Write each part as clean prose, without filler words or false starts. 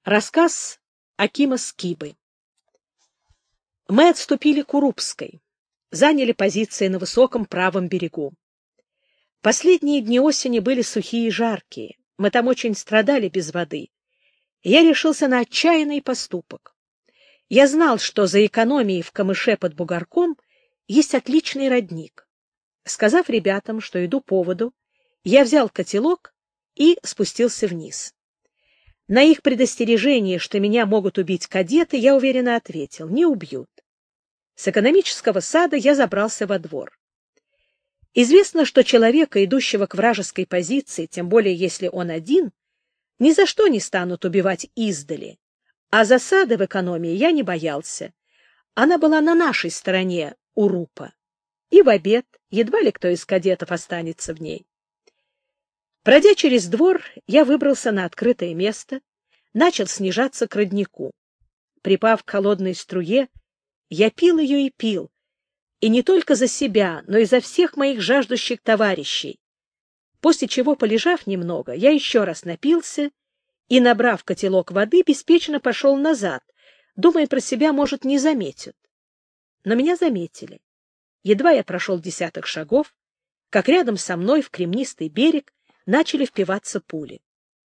Рассказ Акима Скибы. Мы отступили к Урупской, заняли позиции на высоком правом берегу. Последние дни осени были сухие и жаркие, мы там очень страдали без воды, и я решился на отчаянный поступок. Я знал, что за экономией в камыше под бугорком есть отличный родник. Сказав ребятам, что иду по воду, я взял котелок и спустился вниз. На их предостережение, что меня могут убить кадеты, я уверенно ответил: не убьют. С экономического сада я забрался во двор. Известно, что человека, идущего к вражеской позиции, тем более если он один, ни за что не станут убивать издали, а засады в экономии я не боялся. Она была на нашей стороне Урупа, и в обед едва ли кто из кадетов останется в ней. Пройдя через двор, я выбрался на открытое место, начал снижаться к роднику. Припав к холодной струе, я пил ее и пил, и не только за себя, но и за всех моих жаждущих товарищей. После чего, полежав немного, я еще раз напился и, набрав котелок воды, беспечно пошел назад, думая про себя, может, не заметят. Но меня заметили. Едва я прошел десяток шагов, как рядом со мной в кремнистый берег начали впиваться пули.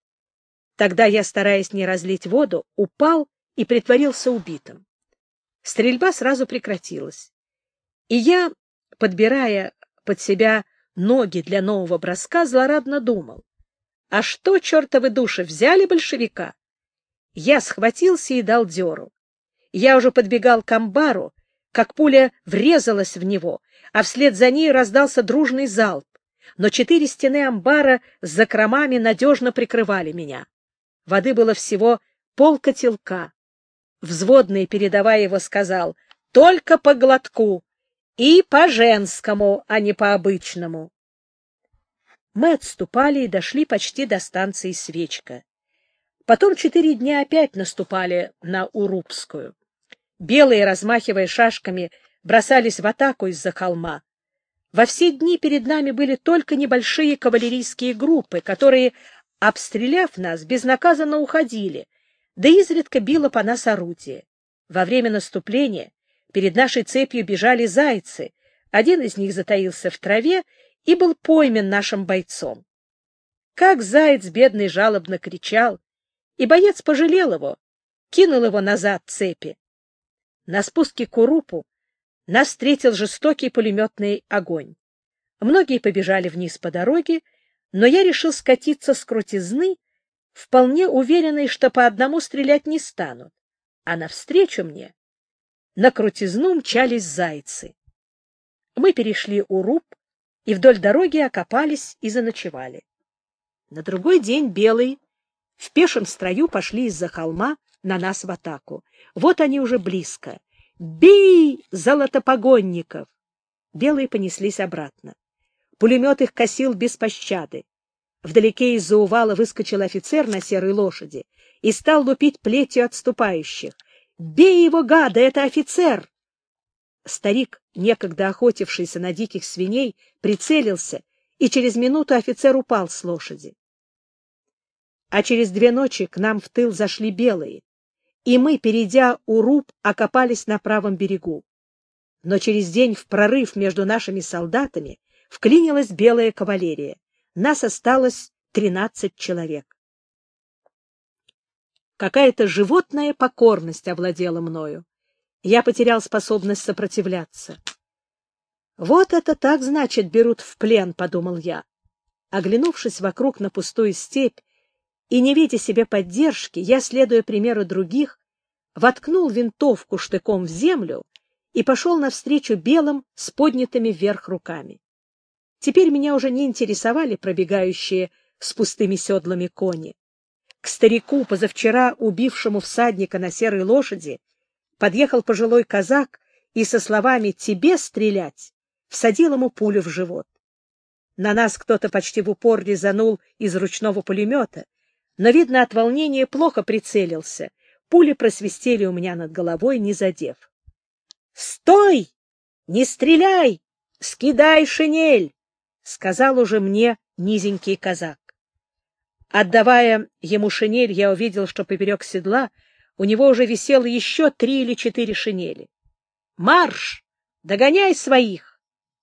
Тогда я, стараясь не разлить воду, упал и притворился убитым. Стрельба сразу прекратилась, и я, подбирая под себя ноги для нового броска, злорадно думал: а что, чертовы души, взяли большевика? Я схватился и дал дёру. Я уже подбегал к амбару, как пуля врезалась в него, а вслед за ней раздался дружный залп. Но 4 стены амбара с закромами надежно прикрывали меня. Воды было всего полкотелка. Взводный, передавая его, сказал: только по глотку и по-женскому, а не по-обычному. Мы отступали и дошли почти до станции Свечка. Потом 4 дня опять наступали на Урупскую. Белые, размахивая шашками, бросались в атаку из-за холма. Во все дни перед нами были только небольшие кавалерийские группы, которые, обстреляв нас, безнаказанно уходили, да изредка било по нас орудие. Во время наступления перед нашей цепью бежали зайцы, один из них затаился в траве и был пойман нашим бойцом. Как заяц бедный жалобно кричал, и боец пожалел его, кинул его назад цепи. На спуске к Урупу нас встретил жестокий пулеметный огонь. Многие побежали вниз по дороге, но я решил скатиться с крутизны, вполне уверенный, что по одному стрелять не станут, а навстречу мне на крутизну мчались зайцы. Мы перешли Уруп и вдоль дороги окопались и заночевали. На другой день белые в пешем строю пошли из-за холма на нас в атаку. Вот они уже близко. «Бей, золотопогонников!» Белые понеслись обратно. Пулемет их косил без пощады. Вдалеке из-за увала выскочил офицер на серой лошади и стал лупить плетью отступающих. «Бей его, гада, это офицер!» Старик, некогда охотившийся на диких свиней, прицелился, и через минуту офицер упал с лошади. А через 2 ночи к нам в тыл зашли белые, и мы, перейдя Уруб, окопались на правом берегу. Но через день в прорыв между нашими солдатами вклинилась белая кавалерия. Нас осталось 13 человек. Какая-то животная покорность овладела мною. Я потерял способность сопротивляться. «Вот это так, значит, берут в плен», — подумал я. Оглянувшись вокруг на пустую степь и не видя себе поддержки, я, следуя примеру других, воткнул винтовку штыком в землю и пошел навстречу белым с поднятыми вверх руками. Теперь меня уже не интересовали пробегающие с пустыми седлами кони. К старику, позавчера убившему всадника на серой лошади, подъехал пожилой казак и со словами «тебе стрелять» всадил ему пулю в живот. На нас кто-то почти в упор резанул из ручного пулемета, но, видно, от волнения плохо прицелился. Пули просвистели у меня над головой, не задев. «Стой! Не стреляй! Скидай шинель!» — сказал уже мне низенький казак. Отдавая ему шинель, я увидел, что поперек седла у него уже висело еще 3 или 4 шинели. «Марш! Догоняй своих!»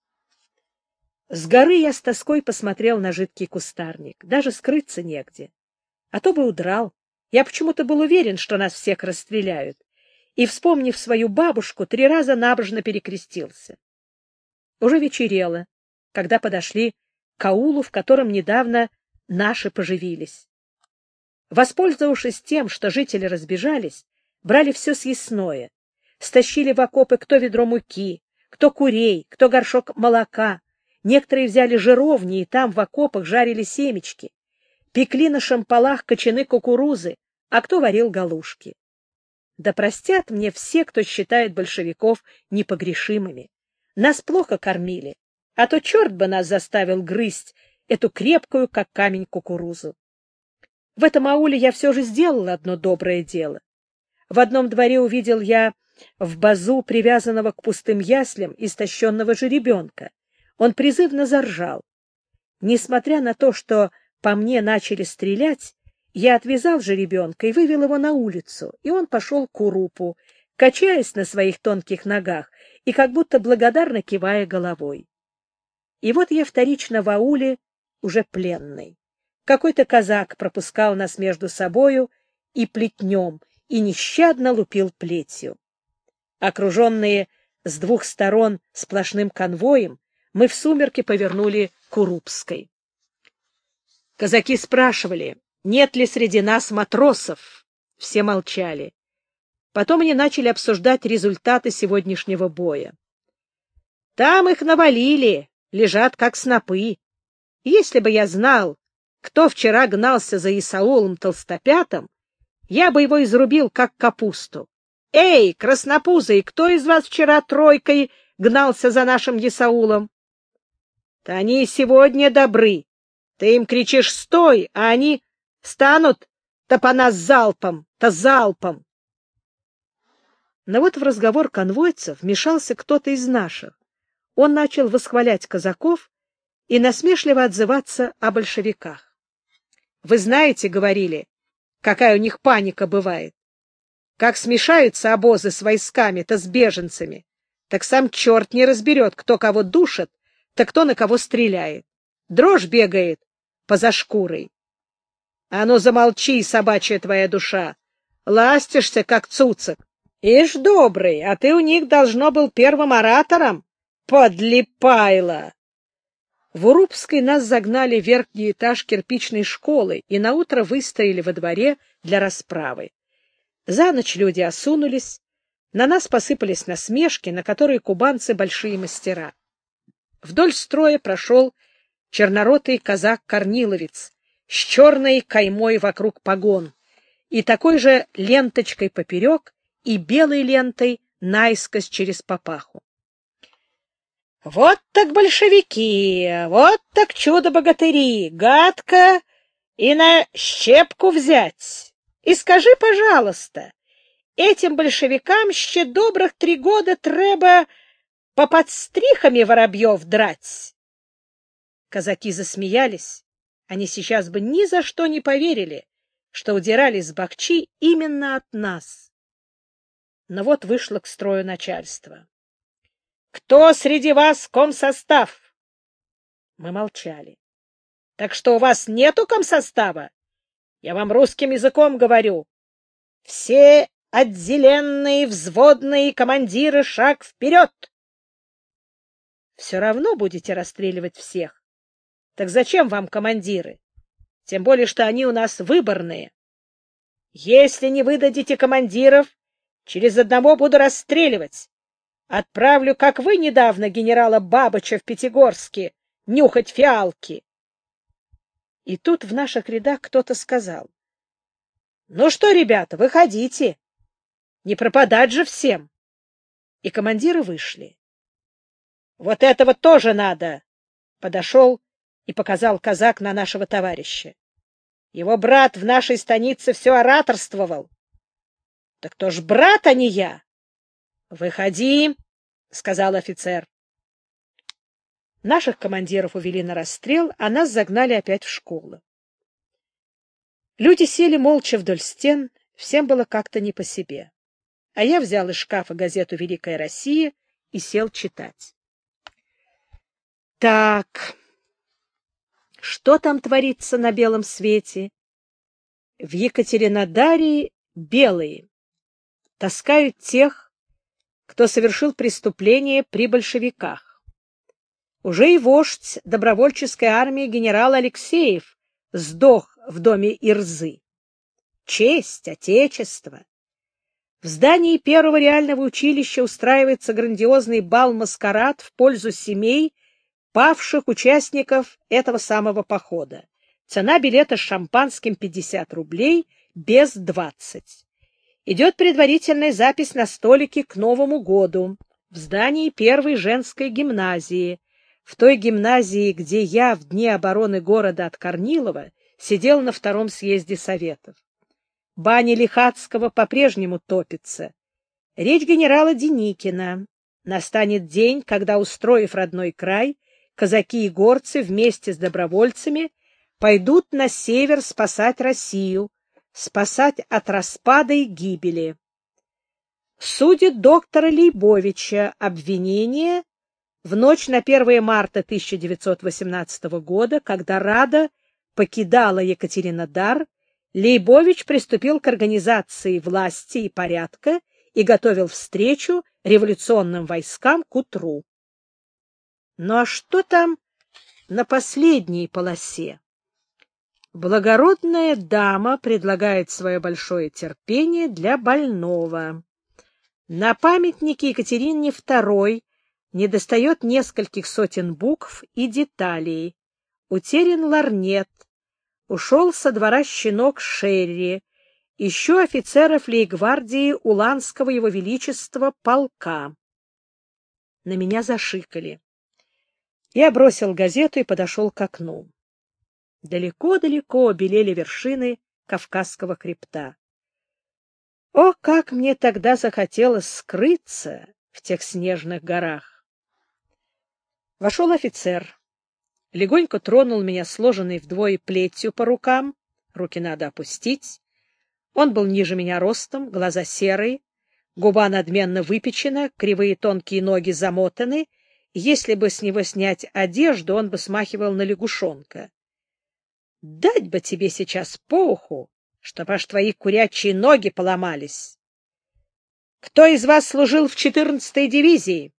С горы я с тоской посмотрел на жидкий кустарник. Даже скрыться негде. А то бы удрал. Я почему-то был уверен, что нас всех расстреляют. И, вспомнив свою бабушку, 3 раза набожно перекрестился. Уже вечерело, когда подошли к аулу, в котором недавно наши поживились. Воспользовавшись тем, что жители разбежались, брали все съестное, стащили в окопы кто ведро муки, кто курей, кто горшок молока. Некоторые взяли жировни и там в окопах жарили семечки, пекли на шампалах кочаны кукурузы, а кто варил галушки. Да простят мне все, кто считает большевиков непогрешимыми. Нас плохо кормили, а то черт бы нас заставил грызть эту крепкую, как камень, кукурузу. В этом ауле я все же сделал одно доброе дело. В одном дворе увидел я в базу, привязанного к пустым яслям, истощенного жеребенка. Он призывно заржал. Несмотря на то, что по мне начали стрелять, я отвязал жеребенка и вывел его на улицу, и он пошел к урупу, качаясь на своих тонких ногах и как будто благодарно кивая головой. И вот я вторично в ауле уже пленный. Какой-то казак пропускал нас между собою и плетнем, и нещадно лупил плетью. Окруженные с 2 сторон сплошным конвоем, мы в сумерки повернули к Урупской. Казаки спрашивали, нет ли среди нас матросов. Все молчали. Потом они начали обсуждать результаты сегодняшнего боя. Там их навалили, лежат как снопы. Если бы я знал, кто вчера гнался за Исаулом Толстопятом, я бы его изрубил, как капусту. Эй, краснопузый, кто из вас вчера тройкой гнался за нашим Исаулом? Да они и сегодня добры. Ты им кричишь «стой», а они станут-то по нас залпом-то залпом. Но вот в разговор конвойцев вмешался кто-то из наших. Он начал восхвалять казаков и насмешливо отзываться о большевиках. «Вы знаете, — говорили, — какая у них паника бывает. Как смешаются обозы с войсками-то с беженцами, так сам черт не разберет, кто кого душит, так кто на кого стреляет. Дрожь бегает поза шкурой. А ну замолчи, собачья твоя душа, ластишься, как цуцик. Ишь, добрый, а ты у них должно был первым оратором, подлипайло!» В Урупской нас загнали в верхний этаж кирпичной школы и наутро выстояли во дворе для расправы. За ночь люди осунулись, на нас посыпались насмешки, на которые кубанцы большие мастера. Вдоль строя прошел черноротый казак-корниловец с черной каймой вокруг погон и такой же ленточкой поперек и белой лентой наискось через папаху. «Вот так большевики, вот так чудо-богатыри, гадко и на щепку взять. И скажи, пожалуйста, этим большевикам ще добрых 3 года треба по подстрихами воробьев драть». Казаки засмеялись. Они сейчас бы ни за что не поверили, что удирали с Бахчи именно от нас. Но вот вышло к строю начальство. «Кто среди вас комсостав?» Мы молчали. «Так что у вас нету комсостава? Я вам русским языком говорю. Все отделенные, взводные командиры шаг вперед!» «Все равно будете расстреливать всех. Так зачем вам командиры? Тем более, что они у нас выборные. Если не выдадите командиров, через одного буду расстреливать. Отправлю, как вы недавно, генерала Бабыча в Пятигорске нюхать фиалки». И тут в наших рядах кто-то сказал: «Ну что, ребята, выходите. Не пропадать же всем». И командиры вышли. «Вот этого тоже надо!» — подошел и показал казак на нашего товарища. «Его брат в нашей станице все ораторствовал». «Так кто ж брат, а не я?» «Выходи», — сказал офицер. Наших командиров увели на расстрел, а нас загнали опять в школу. Люди сели молча вдоль стен, всем было как-то не по себе. А я взял из шкафа газету «Великая Россия» и сел читать. Так, что там творится на белом свете? В Екатеринодаре белые таскают тех, кто совершил преступление при большевиках. Уже и вождь добровольческой армии генерал Алексеев сдох в доме Ирзы. Честь, отечество! В здании первого реального училища устраивается грандиозный бал-маскарад в пользу семей павших участников этого самого похода. Цена билета с шампанским 50 рублей, без 20. Идет предварительная запись на столике к Новому году в здании первой женской гимназии, в той гимназии, где я в дни обороны города от Корнилова сидел на втором съезде Советов. Баня Лихацкого по-прежнему топится. Речь генерала Деникина. Настанет день, когда, устроив родной край, казаки и горцы вместе с добровольцами пойдут на север спасать Россию, спасать от распада и гибели. Судит доктора Лейбовича обвинение в ночь на 1 марта 1918 года, когда Рада покидала Екатеринодар, Лейбович приступил к организации власти и порядка и готовил встречу революционным войскам к утру. Ну а что там на последней полосе? Благородная дама предлагает свое большое терпение для больного. На памятнике Екатерине II недостает нескольких сотен букв и деталей. Утерян лорнет. Ушел со двора щенок Шерри, еще офицеров лейбгвардии Уланского его величества полка. На меня зашикали. Я бросил газету и подошел к окну. Далеко-далеко белели вершины Кавказского хребта. О, как мне тогда захотелось скрыться в тех снежных горах! Вошел офицер. Легонько тронул меня сложенной вдвое плетью по рукам. Руки надо опустить. Он был ниже меня ростом, глаза серые, губа надменно выпечена, кривые тонкие ноги замотаны. Если бы с него снять одежду, он бы смахивал на лягушонка. Дать бы тебе сейчас по уху, чтоб аж твои курячие ноги поломались. Кто из вас служил в 14-й дивизии?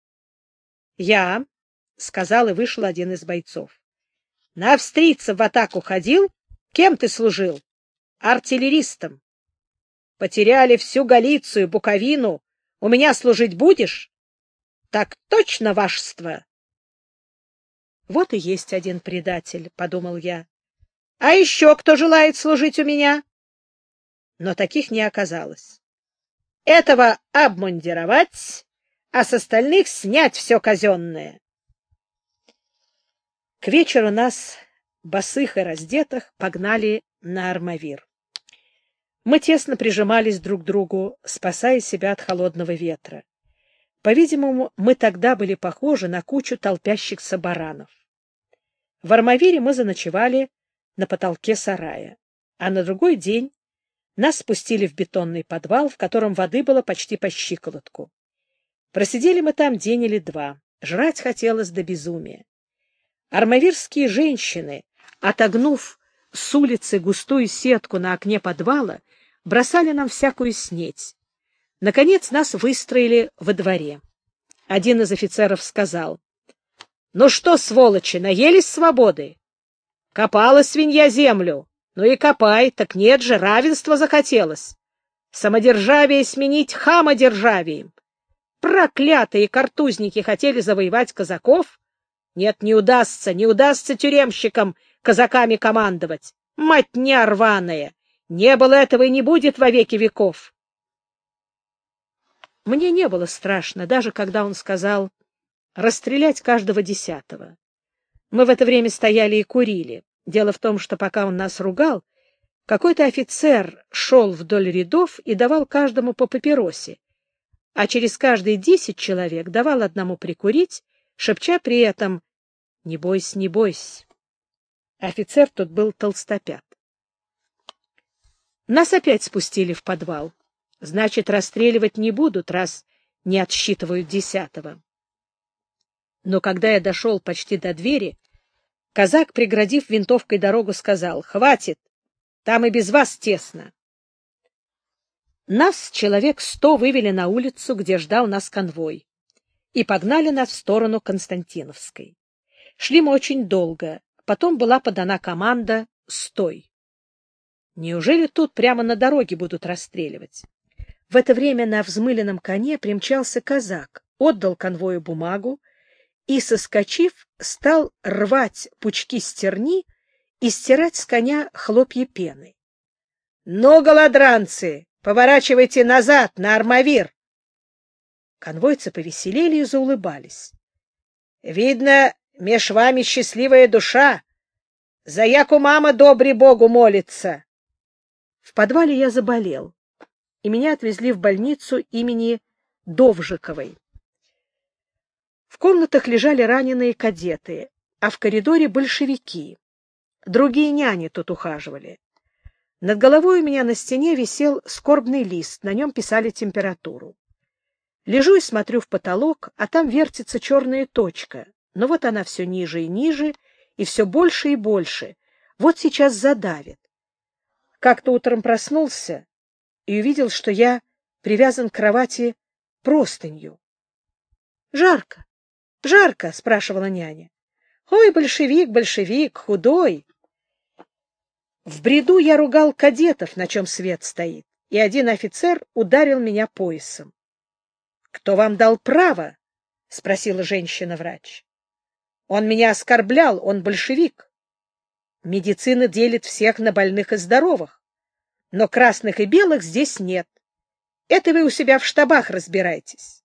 Я, — сказал и вышел один из бойцов. На австрийцев в атаку ходил? Кем ты служил? Артиллеристом. Потеряли всю Галицию, Буковину. У меня служить будешь? Так точно, вашество. Вот и есть один предатель, — подумал я. А еще кто желает служить у меня? Но таких не оказалось. Этого обмундировать, а с остальных снять все казенное. К вечеру нас, босых и раздетых, погнали на Армавир. Мы тесно прижимались друг к другу, спасая себя от холодного ветра. По-видимому, мы тогда были похожи на кучу толпящихся баранов. В Армавире мы заночевали на потолке сарая, а на другой день нас спустили в бетонный подвал, в котором воды было почти по щиколотку. Просидели мы там день или два. Жрать хотелось до безумия. Армавирские женщины, отогнув с улицы густую сетку на окне подвала, бросали нам всякую снеть. Наконец нас выстроили во дворе. Один из офицеров сказал: — Ну что, сволочи, наелись свободы? Копала свинья землю. Ну и копай, так нет же, равенство захотелось. Самодержавие сменить хамодержавием. Проклятые картузники хотели завоевать казаков? Нет, не удастся тюремщикам казаками командовать. Мотня рваная! Не было этого и не будет во веки веков. Мне не было страшно, даже когда он сказал расстрелять каждого 10-го. Мы в это время стояли и курили. Дело в том, что пока он нас ругал, какой-то офицер шел вдоль рядов и давал каждому по папиросе, а через каждые 10 человек давал одному прикурить, шепча при этом: «Не бойся, не бойся». Офицер тут был толстопят. Нас опять спустили в подвал. Значит, расстреливать не будут, раз не отсчитывают 10-го. Но когда я дошел почти до двери, казак, преградив винтовкой дорогу, сказал: «Хватит, там и без вас тесно». Нас человек 100 вывели на улицу, где ждал нас конвой, и погнали нас в сторону Константиновской. Шли мы очень долго, потом была подана команда «Стой». Неужели тут прямо на дороге будут расстреливать? В это время на взмыленном коне примчался казак, отдал конвою бумагу и, соскочив, стал рвать пучки стерни и стирать с коня хлопья пены. — Ну, голодранцы, поворачивайте назад, на Армавир! Конвойцы повеселели и заулыбались. — Видно, меж вами счастливая душа. За яку мама добре Богу молится. В подвале я заболел, и меня отвезли в больницу имени Довжиковой. В комнатах лежали раненые кадеты, а в коридоре большевики. Другие няни тут ухаживали. Над головой у меня на стене висел скорбный лист, на нем писали температуру. Лежу и смотрю в потолок, а там вертится черная точка. Но вот она все ниже и ниже, и все больше и больше. Вот сейчас задавит. Как-то утром проснулся и увидел, что я привязан к кровати простынью. — Жарко, жарко, — спрашивала няня. — Ой, большевик, большевик, худой. В бреду я ругал кадетов, на чем свет стоит, и один офицер ударил меня поясом. — Кто вам дал право? — спросила женщина-врач. — Он меня оскорблял, он большевик. Медицина делит всех на больных и здоровых, но красных и белых здесь нет. Это вы у себя в штабах разбирайтесь.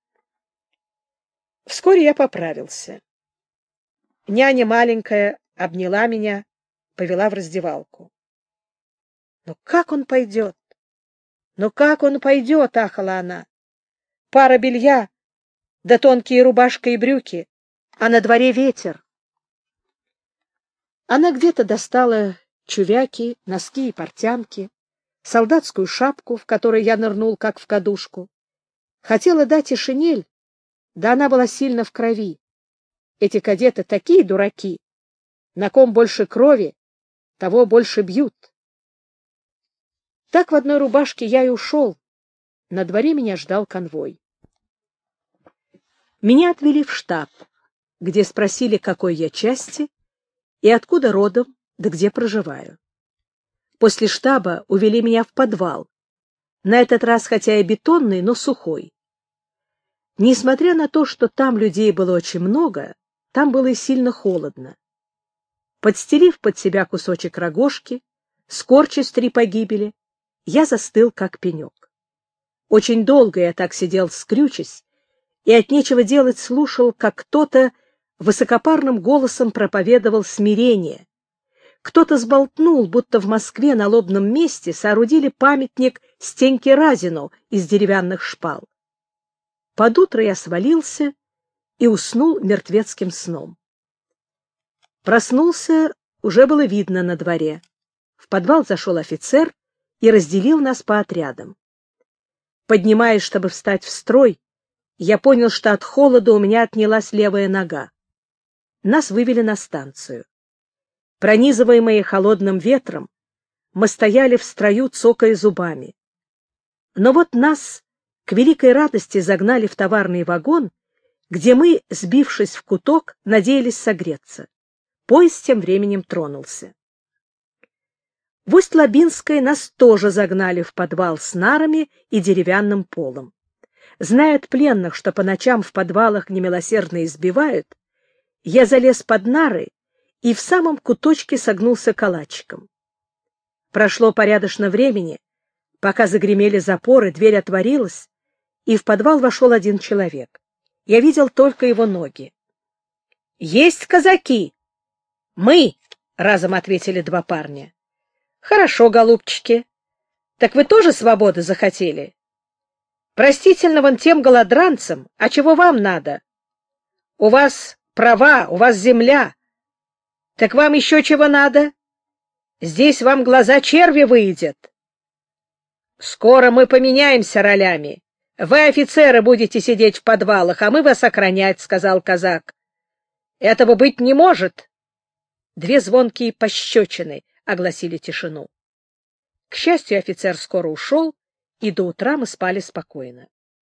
Вскоре я поправился. Няня маленькая обняла меня, повела в раздевалку. — Ну как он пойдет? Ну как он пойдет? — ахала она. — Пара белья, да тонкие рубашка и брюки, а на дворе ветер. Она где-то достала чувяки, носки и портянки, солдатскую шапку, в которой я нырнул, как в кадушку. Хотела дать и шинель, да она была сильно в крови. Эти кадеты такие дураки. На ком больше крови, того больше бьют. Так в одной рубашке я и ушел. На дворе меня ждал конвой. Меня отвели в штаб, где спросили, какой я части и откуда родом, да где проживаю. После штаба увели меня в подвал, на этот раз хотя и бетонный, но сухой. Несмотря на то, что там людей было очень много, там было и сильно холодно. Подстелив под себя кусочек рогожки, скорчась 3 погибели, я застыл, как пенек. Очень долго я так сидел, скрючась, и от нечего делать слушал, как кто-то высокопарным голосом проповедовал смирение. Кто-то сболтнул, будто в Москве на Лобном месте соорудили памятник Стеньке Разину из деревянных шпал. Под утро я свалился и уснул мертвецким сном. Проснулся, уже было видно на дворе. В подвал зашел офицер и разделил нас по отрядам. Поднимаясь, чтобы встать в строй, я понял, что от холода у меня отнялась левая нога. Нас вывели на станцию. Пронизываемые холодным ветром, мы стояли в строю, цокая зубами. Но вот нас к великой радости загнали в товарный вагон, где мы, сбившись в куток, надеялись согреться. Поезд тем временем тронулся. В Усть-Лабинской нас тоже загнали в подвал с нарами и деревянным полом. Зная от пленных, что по ночам в подвалах немилосердно избивают, я залез под нары и в самом куточке согнулся калачиком. Прошло порядочно времени, пока загремели запоры, дверь отворилась, и в подвал вошел один человек. Я видел только его ноги. — Есть казаки! — Мы! — разом ответили 2 парня. — Хорошо, голубчики. Так вы тоже свободы захотели? Простительно вон тем голодранцам, а чего вам надо? У вас права, у вас земля. Так вам еще чего надо? Здесь вам глаза черви выедят. Скоро мы поменяемся ролями. Вы, офицеры, будете сидеть в подвалах, а мы вас охранять, — сказал казак. Этого быть не может. Две звонкие пощечины огласили тишину. К счастью, офицер скоро ушел, и до утра мы спали спокойно.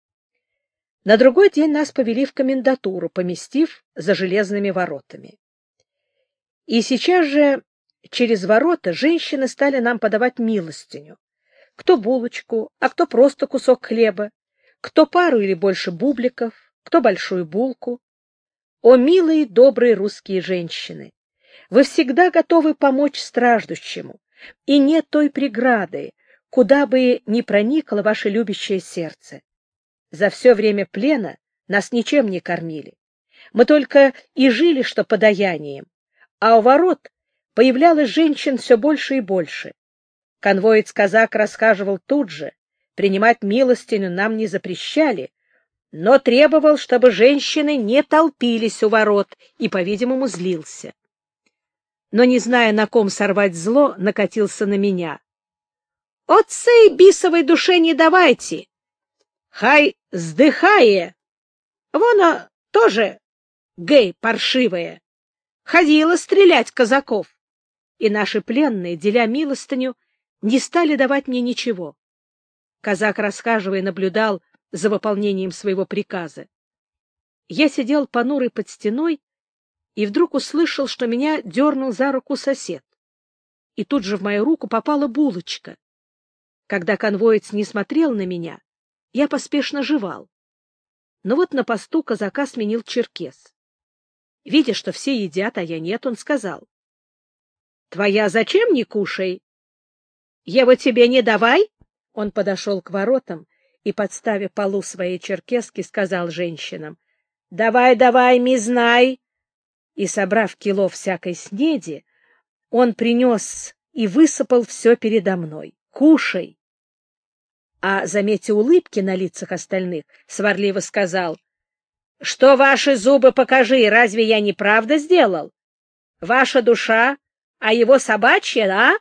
На другой день нас повели в комендатуру, поместив за железными воротами. И сейчас же через ворота женщины стали нам подавать милостыню. Кто булочку, а кто просто кусок хлеба, кто пару или больше бубликов, кто большую булку. О, милые, добрые русские женщины! Вы всегда готовы помочь страждущему, и нет той преграды, куда бы ни проникло ваше любящее сердце. За все время плена нас ничем не кормили. Мы только и жили, что подаянием, а у ворот появлялось женщин все больше и больше. Конвоец-казак рассказывал тут же, принимать милостыню нам не запрещали, но требовал, чтобы женщины не толпились у ворот, и, по-видимому, злился. Но, не зная, на ком сорвать зло, накатился на меня. «От сей бисовой душе не давайте! Хай сдыхае! Вон тоже гей паршивая! Ходила стрелять казаков!» И наши пленные, деля милостыню, не стали давать мне ничего. Казак, рассказывая, наблюдал за выполнением своего приказа. Я сидел понурый под стеной и вдруг услышал, что меня дернул за руку сосед. И тут же в мою руку попала булочка. Когда конвоец не смотрел на меня, я поспешно жевал. Но вот на посту казака сменил черкес. Видя, что все едят, а я нет, он сказал: — Твоя зачем не кушай? — Его тебе не давай? Он подошел к воротам и, подставив полу своей черкески, сказал женщинам: — Давай, давай, мизнай! И, собрав кило всякой снеди, он принес и высыпал все передо мной. Кушай! А, заметя улыбки на лицах остальных, сварливо сказал: — Что ваши зубы покажи, разве я неправда сделал? Ваша душа, а его собачья, а?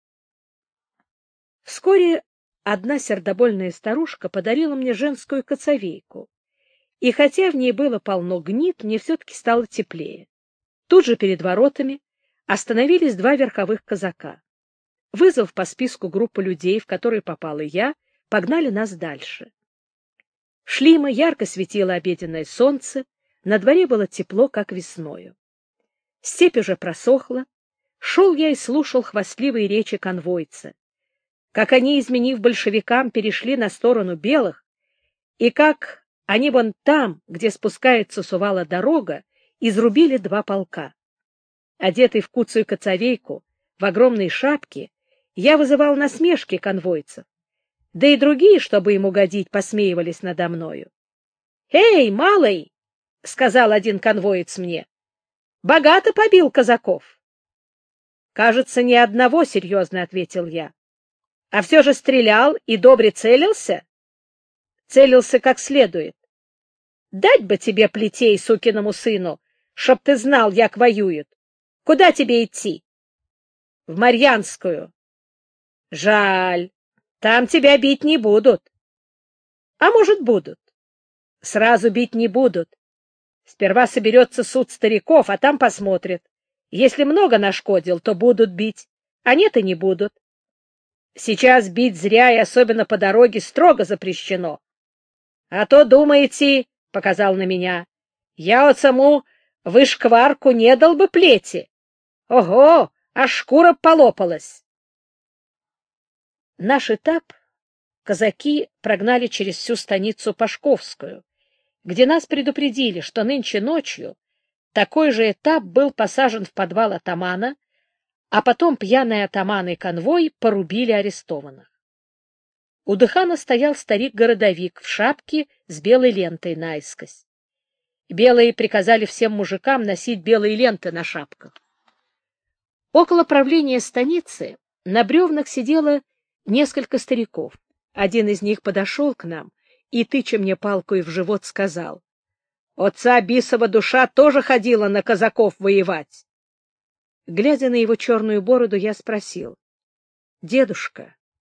Вскоре одна сердобольная старушка подарила мне женскую коцовейку, и хотя в ней было полно гнид, мне все-таки стало теплее. Тут же перед воротами остановились два верховых казака. Вызвав по списку группу людей, в которые попала я, погнали нас дальше. Шли мы, ярко светило обеденное солнце, на дворе было тепло, как весною. Степь уже просохла, шел я и слушал хвастливые речи конвойца, как они, изменив большевикам, перешли на сторону белых, и как они вон там, где спускается с увала дорога, изрубили два полка. Одетый в куцую коцовейку, в огромной шапке, я вызывал насмешки конвойцев, да и другие, чтобы им угодить, посмеивались надо мною. — Эй, малый! — сказал один конвоец мне. — Богато побил казаков. — Кажется, ни одного, — серьезно ответил я. — А все же стрелял и добре целился? — Целился как следует. — Дать бы тебе плетей, сукиному сыну, чтоб ты знал, як воюют. Куда тебе идти? — В Марьянскую. — Жаль. Там тебя бить не будут. А может, будут. Сразу бить не будут. Сперва соберется суд стариков, а там посмотрят. Если много нашкодил, то будут бить, а нет и не будут. Сейчас бить зря и особенно по дороге строго запрещено. А то, думаете, — показал на меня, — я от саму вышкварку не дал бы плети. Ого, аж шкура полопалась. Наш этап казаки прогнали через всю станицу Пашковскую, где нас предупредили, что нынче ночью такой же этап был посажен в подвал атамана, а потом пьяные атаманы и конвой порубили арестованных. У Дыхана стоял старик-городовик в шапке с белой лентой наискось. Белые приказали всем мужикам носить белые ленты на шапках. Около правления станицы на бревнах сидело несколько стариков. Один из них подошел к нам и, тыча мне палкой в живот, сказал: — Отца бисова душа тоже ходила на казаков воевать. Глядя на его черную бороду, я спросил: — Дедушка,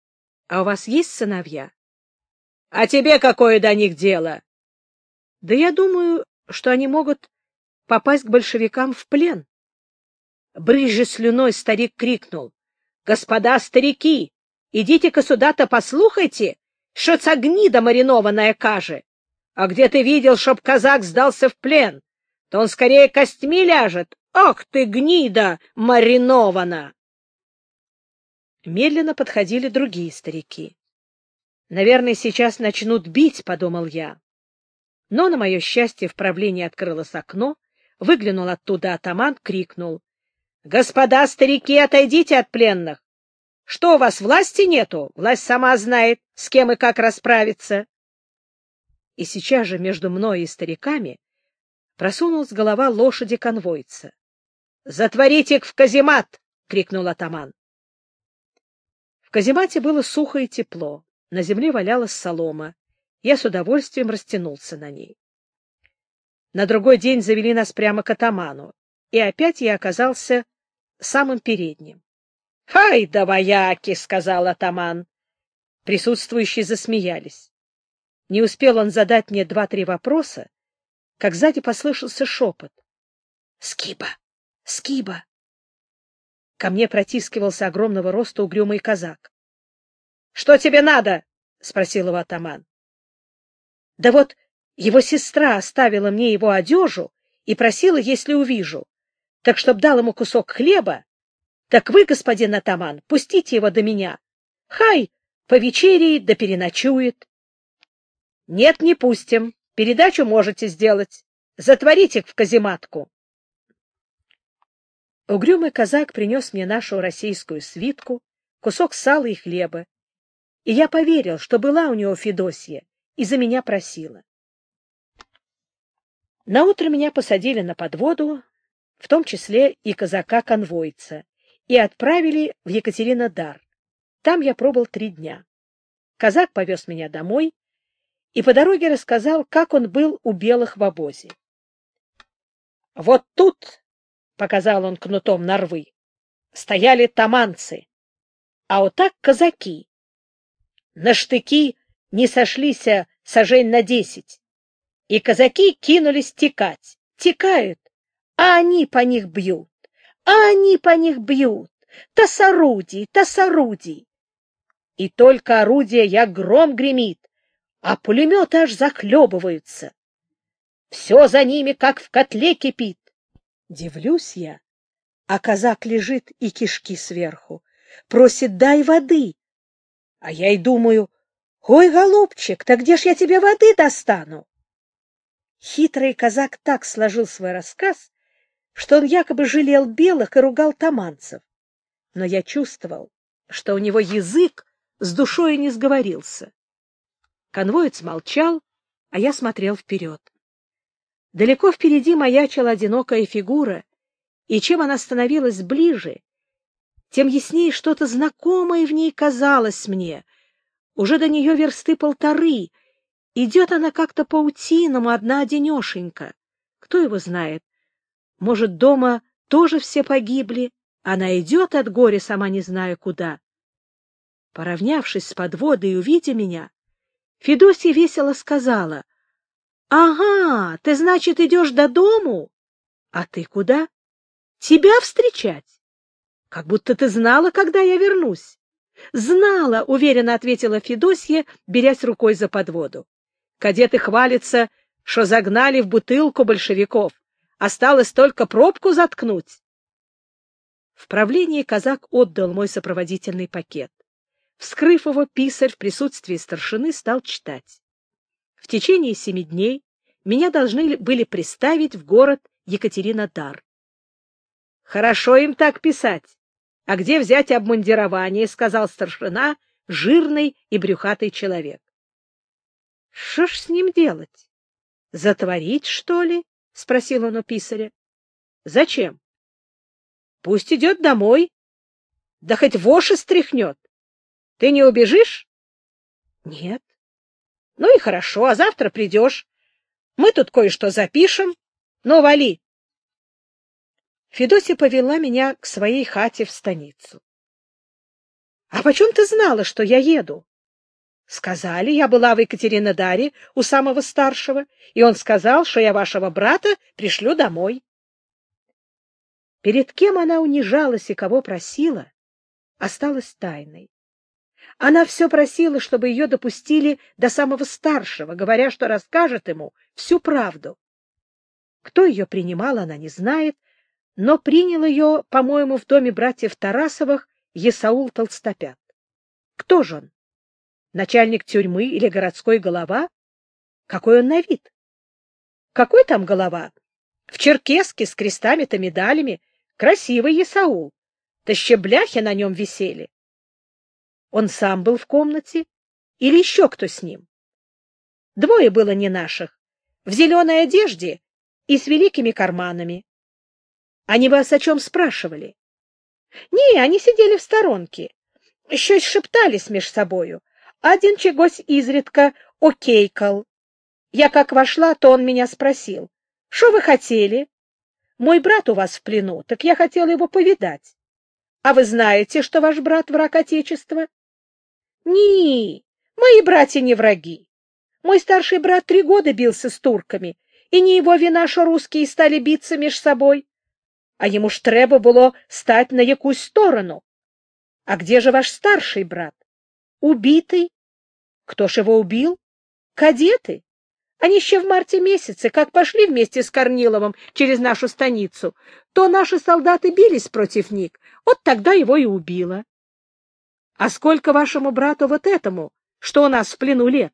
А у вас есть сыновья? — А тебе какое до них дело? — Да я думаю, что они могут попасть к большевикам в плен. Брызжа слюной, старик крикнул: — Господа старики, идите-ка сюда-то послухайте, что це гнида маринованная каже. А где ты видел, чтоб казак сдался в плен? То он скорее костьми ляжет. Ах ты, гнида маринована! Медленно подходили другие старики. Наверное, сейчас начнут бить, — подумал я. Но, на мое счастье, в правлении открылось окно, выглянул оттуда атаман, крикнул: — Господа старики, отойдите от пленных! Что, у вас власти нету? Власть сама знает, с кем и как расправиться. И сейчас же между мной и стариками просунулась голова лошади-конвойца. — Затворите их в каземат! — крикнул атаман. В каземате было сухо и тепло, на земле валялась солома. Я с удовольствием растянулся на ней. На другой день завели нас прямо к атаману, и опять я оказался самым передним. — Хай да вояки! — сказал атаман. Присутствующие засмеялись. Не успел он задать мне 2-3 вопроса, как сзади послышался шепот. — Скиба! Скиба! Ко мне протискивался огромного роста угрюмый казак. — Что тебе надо? — спросил его атаман. — Да вот его сестра оставила мне его одежу и просила, если увижу, так чтоб дал ему кусок хлеба. Так вы, господин атаман, пустите его до меня. Хай повечереет да переночует. — Нет, не пустим. Передачу можете сделать. Затворите их в казематку. Угрюмый казак принес мне нашу российскую свитку, кусок сала и хлеба, и я поверил, что была у него Федосья и за меня просила. Наутро меня посадили на подводу, в том числе и казака-конвойца, и отправили в Екатеринодар. Там я пробыл 3 дня. Казак повез меня домой и по дороге рассказал, как он был у белых в обозе. — Вот тут, — показал он кнутом на рвы, — стояли таманцы, а вот так казаки. На штыки не сошлись сажень на 10, и казаки кинулись текать. Текают, а они по них бьют, а они по них бьют. Та с орудий, та с орудий. И только орудия як гром гремит, а пулеметы аж захлебываются. Все за ними, как в котле, кипит. Дивлюсь я, а казак лежит и кишки сверху, просит: дай воды. А я и думаю: ой, голубчик, так где ж я тебе воды достану? Хитрый казак так сложил свой рассказ, что он якобы жалел белых и ругал таманцев. Но я чувствовал, что у него язык с душой не сговорился. Конвоец молчал, а я смотрел вперед. Далеко впереди маячила одинокая фигура, и чем она становилась ближе, тем яснее что-то знакомое в ней казалось мне. Уже до нее 1.5 версты. Идет она как-то паутиному, одна-одинешенька. Кто его знает? Может, дома тоже все погибли? Она идет от горя, сама не зная куда. Поравнявшись с подводой и увидя меня, Федосья весело сказала: — Ага, ты, значит, идешь до дому? А ты куда? Тебя встречать? Как будто ты знала, когда я вернусь. — Знала, — уверенно ответила Федосья, берясь рукой за подводу. Кадеты хвалятся, что загнали в бутылку большевиков. Осталось только пробку заткнуть. В правлении казак отдал мой сопроводительный пакет. Вскрыв его, писарь в присутствии старшины стал читать. В течение 7 дней меня должны были приставить в город Екатеринодар. — Хорошо им так писать. А где взять обмундирование? — сказал старшина, жирный и брюхатый человек. — Что ж с ним делать? Затворить, что ли? — спросил он у писаря. — Зачем? — Пусть идет домой. Да хоть воши стряхнет. Ты не убежишь? — Нет. — Ну и хорошо, а завтра придешь. Мы тут кое-что запишем. Ну, вали. Федосья повела меня к своей хате в станицу. А почем ты знала, что я еду? Сказали, я была в Екатеринодаре у самого старшего, и он сказал, что я вашего брата пришлю домой. Перед кем она унижалась и кого просила, осталась тайной. Она все просила, чтобы ее допустили до самого старшего, говоря, что расскажет ему всю правду. Кто ее принимал, она не знает, но принял ее, по-моему, в доме братьев Тарасовых Есаул Толстопят. Кто же он? Начальник тюрьмы или городской голова? Какой он на вид? Какой там голова? В черкеске с крестами-то медалями. Красивый Есаул. Тащи бляхи на нем висели. Он сам был в комнате? Или еще кто с ним? Двое было не наших. В зеленой одежде и с великими карманами. Они вас о чем спрашивали? Не, они сидели в сторонке. Щось шептались меж собою. Один чегось изредка окейкал. Я как вошла, то он меня спросил: «Что вы хотели? Мой брат у вас в плену, так я хотела его повидать. А вы знаете, что ваш брат враг Отечества?» «Не, мои братья не враги. Мой старший брат 3 года бился с турками, и не его вина, что русские стали биться меж собой. А ему ж треба было стать на якусь сторону. А где же ваш старший брат? Убитый. Кто ж его убил? Кадеты. Они еще в марте месяце, как пошли вместе с Корниловым через нашу станицу, то наши солдаты бились против них, вот тогда его и убило. А сколько вашему брату вот этому, что у нас в плену, лет?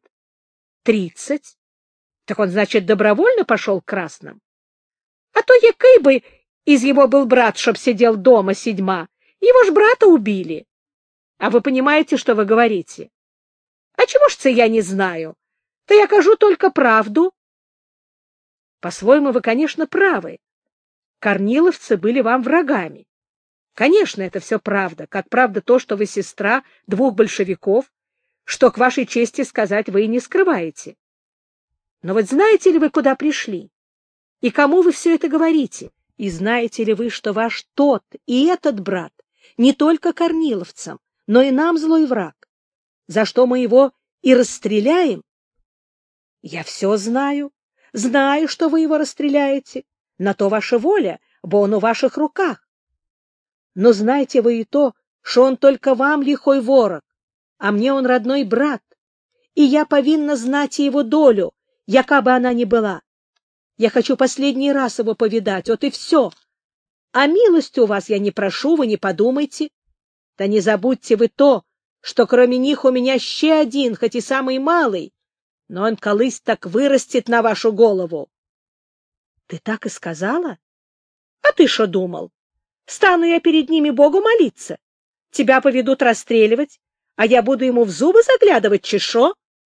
30. Так он, значит, добровольно пошел к красным? А то який бы из его был брат, чтоб сидел дома 7, его ж брата убили. А вы понимаете, что вы говорите? А чего ж це я не знаю? Да я кажу только правду. По-своему, вы, конечно, правы. Корниловцы были вам врагами. Конечно, это все правда, как правда то, что вы сестра 2 большевиков, что, к вашей чести сказать, вы и не скрываете. Но вот знаете ли вы, куда пришли? И кому вы все это говорите? И знаете ли вы, что ваш тот и этот брат не только корниловцам, но и нам злой враг, за что мы его и расстреляем? Я все знаю, знаю, что вы его расстреляете, на то ваша воля, бо он у ваших руках. Но знаете вы и то, что он только вам лихой ворог, а мне он родной брат, и я повинна знать его долю, яка бы она ни была. Я хочу последний раз его повидать, вот и все. А милости у вас я не прошу, вы не подумайте. Да не забудьте вы то, что кроме них у меня ще один, хоть и самый малый, но он колысь так вырастет на вашу голову. Ты так и сказала? А ты что думал? Стану я перед ними Богу молиться? Тебя поведут расстреливать, а я буду ему в зубы заглядывать, чешо?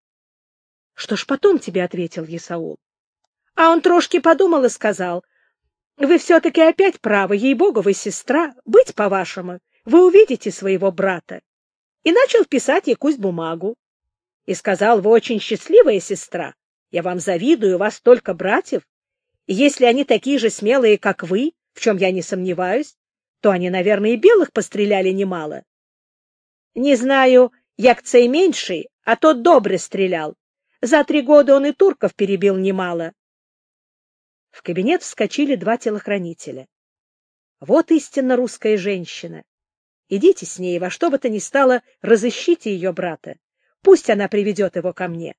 Что ж потом тебе ответил Есаул? А он трошки подумал и сказал: вы все-таки опять правы, ей-богу, вы сестра, быть по-вашему, вы увидите своего брата. И начал писать якусь бумагу. И сказал: вы очень счастливая сестра, я вам завидую, у вас столько братьев, и если они такие же смелые, как вы, в чем я не сомневаюсь, то они, наверное, и белых постреляли немало. Не знаю, як цей меньший, а тот добре стрелял. За 3 года он и турков перебил немало. В кабинет вскочили 2 телохранителя. Вот истинно русская женщина. Идите с ней, во что бы то ни стало, разыщите ее брата. Пусть она приведет его ко мне.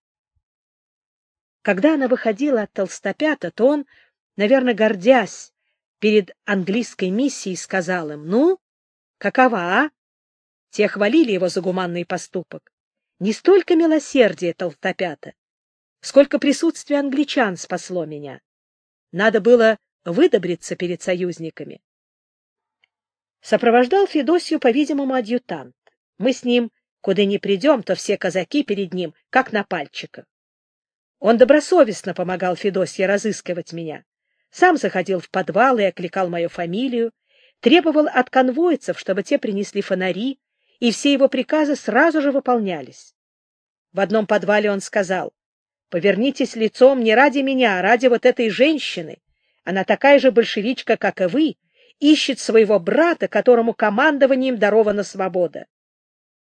Когда она выходила от Толстопята, то он, наверное, гордясь перед английской миссией, сказал им: ну, какова, а? Те хвалили его за гуманный поступок. Не столько милосердия Толстопята, сколько присутствие англичан спасло меня. Надо было выдобриться перед союзниками. Сопровождал Федосью, по-видимому, адъютант. Мы с ним, куда ни придем, то все казаки перед ним, как на пальчиках. Он добросовестно помогал Федосье разыскивать меня. Сам заходил в подвал и окликал мою фамилию, требовал от конвойцев, чтобы те принесли фонари, и все его приказы сразу же выполнялись. В одном подвале он сказал: повернитесь лицом не ради меня, а ради вот этой женщины. Она такая же большевичка, как и вы, ищет своего брата, которому командованием дарована свобода.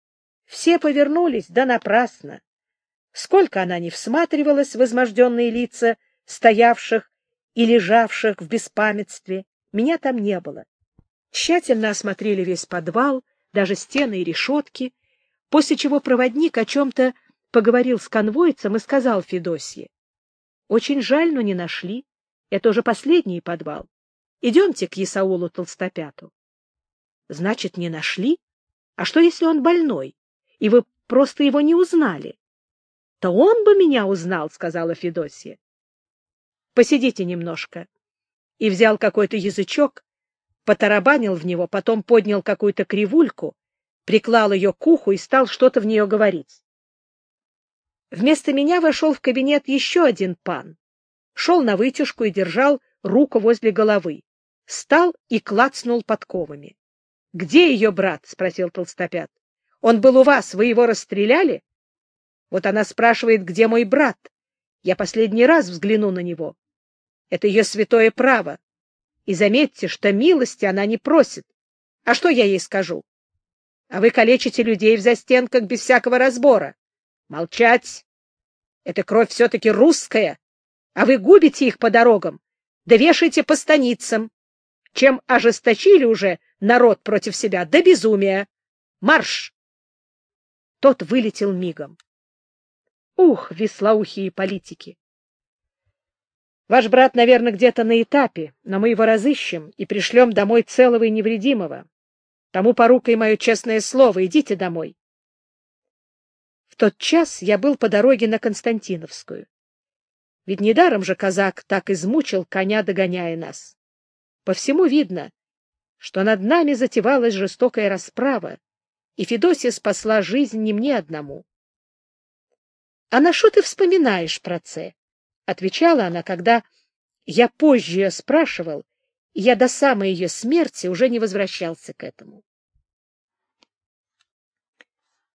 Все повернулись, да напрасно. Сколько она не всматривалась в изможденные лица стоявших и лежавших в беспамятстве, меня там не было. Тщательно осмотрели весь подвал, даже стены и решетки, после чего проводник о чем-то поговорил с конвойцем и сказал Федосье: «Очень жаль, но не нашли. Это уже последний подвал. Идемте к Исаулу Толстопяту». «Значит, не нашли? А что, если он больной, и вы просто его не узнали?» «То он бы меня узнал», — сказала Федосья. «Посидите немножко». И взял какой-то язычок, потарабанил в него, потом поднял какую-то кривульку, приклал ее к уху и стал что-то в нее говорить. Вместо меня вошел в кабинет еще один пан. Шел навытяжку и держал руку возле головы. Встал и клацнул подковами. — Где ее брат? — спросил Толстопят. — Он был у вас, вы его расстреляли? Вот она спрашивает, где мой брат. Я последний раз взгляну на него. Это ее святое право. И заметьте, что милости она не просит. А что я ей скажу? А вы калечите людей в застенках без всякого разбора. Молчать! Эта кровь все-таки русская, а вы губите их по дорогам, да вешаете по станицам. Чем ожесточили уже народ против себя, до безумия. Марш! Тот вылетел мигом. Ух, веслоухие политики! Ваш брат, наверное, где-то на этапе, но мы его разыщем и пришлем домой целого и невредимого. Тому порукой мое честное слово, идите домой. В тот час я был по дороге на Константиновскую. Ведь недаром же казак так измучил коня, догоняя нас. По всему видно, что над нами затевалась жестокая расправа, и Федосья спасла жизнь не мне одному. — А на что ты вспоминаешь про це? — отвечала она, когда я позже ее спрашивал, и я до самой ее смерти уже не возвращался к этому.